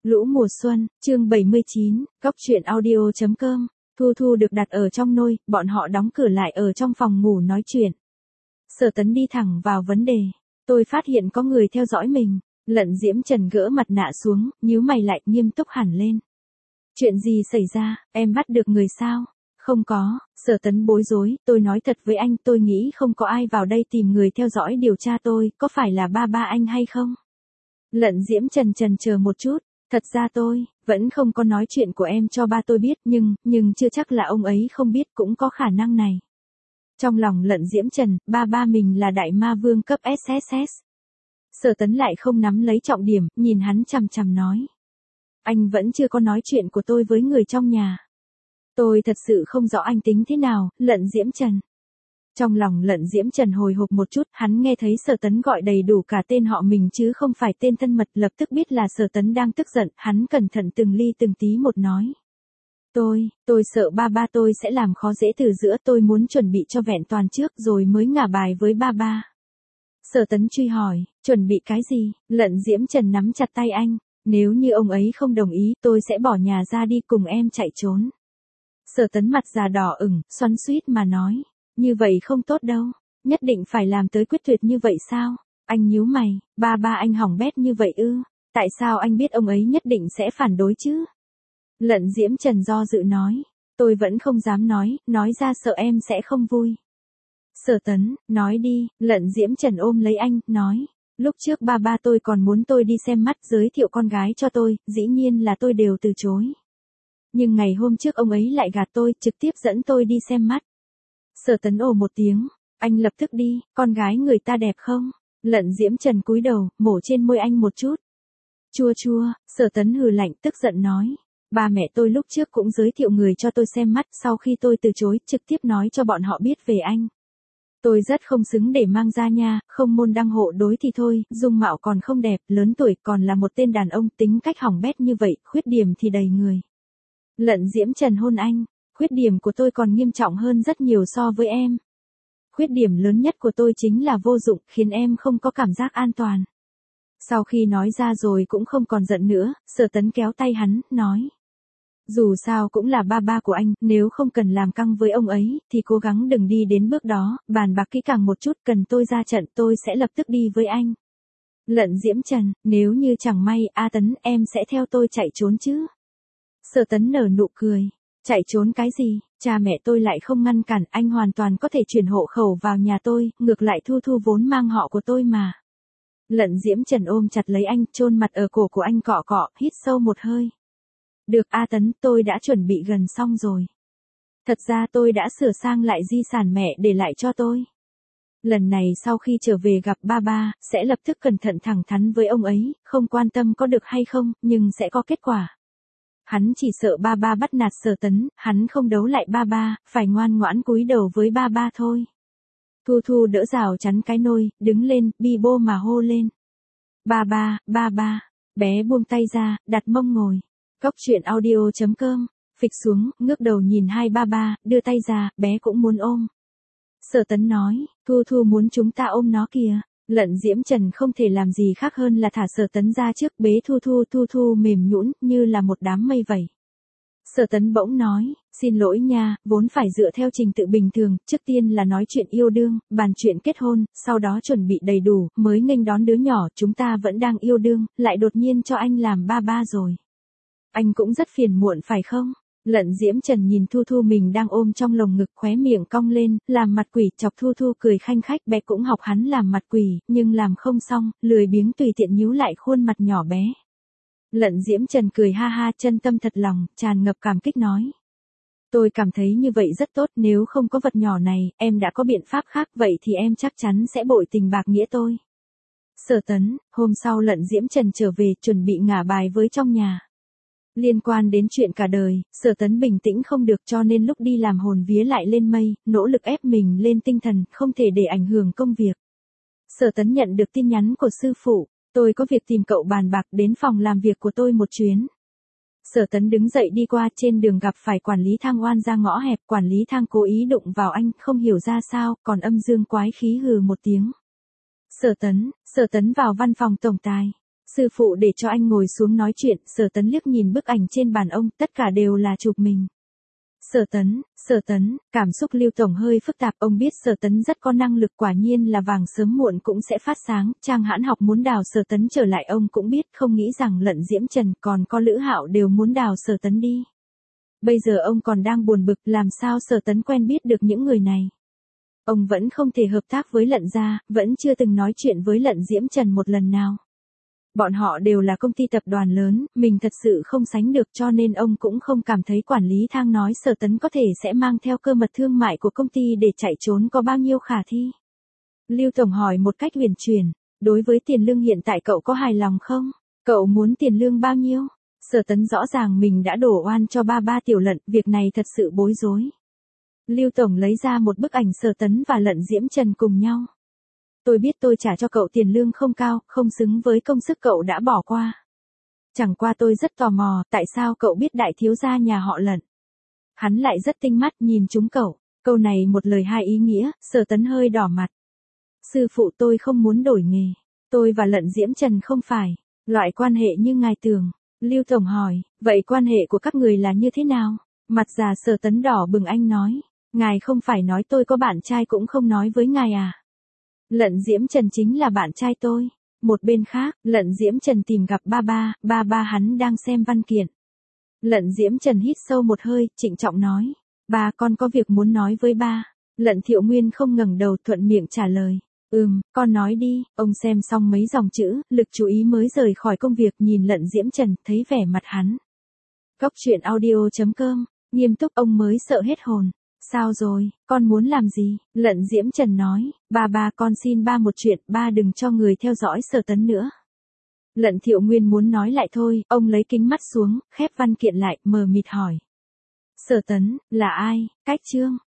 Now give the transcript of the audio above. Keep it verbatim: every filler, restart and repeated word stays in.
Lũ mùa xuân, chương bảy mươi chín, góc truyện audio chấm com. Thu Thu được đặt ở trong nôi, bọn họ đóng cửa lại ở trong phòng ngủ nói chuyện. Sở Tấn đi thẳng vào vấn đề. Tôi phát hiện có người theo dõi mình. Lận Diễm Trần gỡ mặt nạ xuống, nhíu mày lại nghiêm túc hẳn lên. Chuyện gì xảy ra, em bắt được người sao? Không có, Sở Tấn bối rối, tôi nói thật với anh, tôi nghĩ không có ai vào đây tìm người theo dõi điều tra tôi, có phải là ba ba anh hay không? Lận Diễm Trần trần chờ một chút, thật ra tôi, vẫn không có nói chuyện của em cho ba tôi biết, nhưng, nhưng chưa chắc là ông ấy không biết, cũng có khả năng này. Trong lòng Lận Diễm Trần, ba ba mình là đại ma vương cấp ét ét ét. Sở Tấn lại không nắm lấy trọng điểm, nhìn hắn chằm chằm nói. Anh vẫn chưa có nói chuyện của tôi với người trong nhà. Tôi thật sự không rõ anh tính thế nào, Lận Diễm Trần. Trong lòng Lận Diễm Trần hồi hộp một chút, hắn nghe thấy Sở Tấn gọi đầy đủ cả tên họ mình chứ không phải tên thân mật, lập tức biết là Sở Tấn đang tức giận, hắn cẩn thận từng ly từng tí một nói. Tôi, tôi sợ ba ba tôi sẽ làm khó dễ từ giữa, tôi muốn chuẩn bị cho vẹn toàn trước rồi mới ngả bài với ba ba. Sở Tấn truy hỏi, chuẩn bị cái gì? Lận Diễm Trần nắm chặt tay anh, nếu như ông ấy không đồng ý tôi sẽ bỏ nhà ra đi cùng em chạy trốn. Sở Tấn mặt già đỏ ửng, xoắn xuýt mà nói. Như vậy không tốt đâu, nhất định phải làm tới quyết tuyệt như vậy sao? Anh nhíu mày, ba ba anh hỏng bét như vậy ư? Tại sao anh biết ông ấy nhất định sẽ phản đối chứ? Lận Diễm Trần do dự nói, tôi vẫn không dám nói, nói ra sợ em sẽ không vui. Sở Tấn, nói đi, Lận Diễm Trần ôm lấy anh, nói, lúc trước ba ba tôi còn muốn tôi đi xem mắt giới thiệu con gái cho tôi, dĩ nhiên là tôi đều từ chối. Nhưng ngày hôm trước ông ấy lại gạt tôi, trực tiếp dẫn tôi đi xem mắt. Sở Tấn ồ một tiếng, anh lập tức đi, con gái người ta đẹp không? Lận Diễm Trần cúi đầu, mổ trên môi anh một chút. Chua chua, Sở Tấn hừ lạnh tức giận nói. Ba mẹ tôi lúc trước cũng giới thiệu người cho tôi xem mắt, sau khi tôi từ chối, trực tiếp nói cho bọn họ biết về anh. Tôi rất không xứng để mang ra nha, không môn đăng hộ đối thì thôi, dung mạo còn không đẹp, lớn tuổi còn là một tên đàn ông, tính cách hỏng bét như vậy, khuyết điểm thì đầy người. Lận Diễm Trần hôn anh. Khuyết điểm của tôi còn nghiêm trọng hơn rất nhiều so với em. Khuyết điểm lớn nhất của tôi chính là vô dụng, khiến em không có cảm giác an toàn. Sau khi nói ra rồi cũng không còn giận nữa, Sở Tấn kéo tay hắn, nói. Dù sao cũng là ba ba của anh, nếu không cần làm căng với ông ấy, thì cố gắng đừng đi đến bước đó, bàn bạc kỹ càng một chút, cần tôi ra trận tôi sẽ lập tức đi với anh. Lận Diễm Trần, nếu như chẳng may, A Tấn, em sẽ theo tôi chạy trốn chứ? Sở Tấn nở nụ cười. Chạy trốn cái gì, cha mẹ tôi lại không ngăn cản, anh hoàn toàn có thể chuyển hộ khẩu vào nhà tôi, ngược lại Thu Thu vốn mang họ của tôi mà. Lận Diễm Trần ôm chặt lấy anh, chôn mặt ở cổ của anh cọ cọ, hít sâu một hơi. Được A Tấn, tôi đã chuẩn bị gần xong rồi. Thật ra tôi đã sửa sang lại di sản mẹ để lại cho tôi. Lần này sau khi trở về gặp ba ba, sẽ lập tức cẩn thận thẳng thắn với ông ấy, không quan tâm có được hay không, nhưng sẽ có kết quả. Hắn chỉ sợ ba ba bắt nạt Sở Tấn, hắn không đấu lại ba ba, phải ngoan ngoãn cúi đầu với ba ba thôi. Thu Thu đỡ rào chắn cái nôi, đứng lên, bi bô mà hô lên. Ba ba, ba ba, bé buông tay ra, đặt mông ngồi. Góc truyện audio chấm com, phịch xuống, ngước đầu nhìn hai ba ba, đưa tay ra, bé cũng muốn ôm. Sở Tấn nói, Thu Thu muốn chúng ta ôm nó kìa. Lận Diễm Trần không thể làm gì khác hơn là thả Sở Tấn ra trước, bế Thu Thu, Thu Thu mềm nhũn như là một đám mây vậy. Sở Tấn bỗng nói, xin lỗi nha, vốn phải dựa theo trình tự bình thường, trước tiên là nói chuyện yêu đương, bàn chuyện kết hôn, sau đó chuẩn bị đầy đủ, mới nghênh đón đứa nhỏ, chúng ta vẫn đang yêu đương, lại đột nhiên cho anh làm ba ba rồi. Anh cũng rất phiền muộn phải không? Lận Diễm Trần nhìn Thu Thu mình đang ôm trong lồng ngực, khóe miệng cong lên, làm mặt quỷ, chọc Thu Thu cười khanh khách, bé cũng học hắn làm mặt quỷ, nhưng làm không xong, lười biếng tùy tiện nhíu lại khuôn mặt nhỏ bé. Lận Diễm Trần cười ha ha, chân tâm thật lòng, tràn ngập cảm kích nói. Tôi cảm thấy như vậy rất tốt, nếu không có vật nhỏ này, em đã có biện pháp khác, vậy thì em chắc chắn sẽ bội tình bạc nghĩa tôi. Sở Tấn, hôm sau Lận Diễm Trần trở về, chuẩn bị ngả bài với trong nhà. Liên quan đến chuyện cả đời, Sở Tấn bình tĩnh không được, cho nên lúc đi làm hồn vía lại lên mây, nỗ lực ép mình lên tinh thần, không thể để ảnh hưởng công việc. Sở Tấn nhận được tin nhắn của sư phụ, tôi có việc tìm cậu bàn bạc, đến phòng làm việc của tôi một chuyến. Sở Tấn đứng dậy đi qua, trên đường gặp phải quản lý Thang oan ra ngõ hẹp, quản lý Thang cố ý đụng vào anh, không hiểu ra sao, còn âm dương quái khí hừ một tiếng. Sở Tấn, Sở Tấn vào văn phòng tổng tài. Sư phụ để cho anh ngồi xuống nói chuyện, Sở Tấn liếc nhìn bức ảnh trên bàn ông, tất cả đều là chụp mình. Sở Tấn, Sở Tấn, cảm xúc Lưu Tổng hơi phức tạp, ông biết Sở Tấn rất có năng lực, quả nhiên là vàng sớm muộn cũng sẽ phát sáng, Trang Hãn Học muốn đào Sở Tấn trở lại ông cũng biết, không nghĩ rằng Lận Diễm Trần còn có Lữ Hạo đều muốn đào Sở Tấn đi. Bây giờ ông còn đang buồn bực, làm sao Sở Tấn quen biết được những người này. Ông vẫn không thể hợp tác với Lận gia, vẫn chưa từng nói chuyện với Lận Diễm Trần một lần nào. Bọn họ đều là công ty tập đoàn lớn, mình thật sự không sánh được, cho nên ông cũng không cảm thấy quản lý Thang nói Sở Tấn có thể sẽ mang theo cơ mật thương mại của công ty để chạy trốn có bao nhiêu khả thi. Lưu Tổng hỏi một cách huyền chuyển, đối với tiền lương hiện tại cậu có hài lòng không? Cậu muốn tiền lương bao nhiêu? Sở Tấn rõ ràng mình đã đổ oan cho ba ba Tiểu Lận, việc này thật sự bối rối. Lưu Tổng lấy ra một bức ảnh Sở Tấn và Lận Diễm Trần cùng nhau. Tôi biết tôi trả cho cậu tiền lương không cao, không xứng với công sức cậu đã bỏ qua. Chẳng qua tôi rất tò mò, tại sao cậu biết đại thiếu gia nhà họ Lận? Hắn lại rất tinh mắt nhìn chúng cậu, câu này một lời hai ý nghĩa, Sở Tấn hơi đỏ mặt. Sư phụ, tôi không muốn đổi nghề, tôi và Lận Diễm Trần không phải loại quan hệ như ngài tưởng. Lưu Tổng hỏi, vậy quan hệ của các người là như thế nào? Mặt già Sở Tấn đỏ bừng, anh nói, ngài không phải nói tôi có bạn trai cũng không nói với ngài à? Lận Diễm Trần chính là bạn trai tôi. Một bên khác, Lận Diễm Trần tìm gặp ba ba, ba ba hắn đang xem văn kiện. Lận Diễm Trần hít sâu một hơi, trịnh trọng nói, ba, con có việc muốn nói với ba. Lận Thiệu Nguyên không ngẩng đầu, thuận miệng trả lời, ừm, con nói đi. Ông xem xong mấy dòng chữ, lực chú ý mới rời khỏi công việc, nhìn Lận Diễm Trần, thấy vẻ mặt hắn. Góc truyện audio chấm com, nghiêm túc, ông mới sợ hết hồn. Sao rồi, con muốn làm gì? Lận Diễm Trần nói, ba ba, con xin ba một chuyện, ba đừng cho người theo dõi Sở Tấn nữa. Lận Thiệu Nguyên muốn nói lại thôi, ông lấy kính mắt xuống, khép văn kiện lại, mờ mịt hỏi. Sở Tấn, là ai? Cách Trương,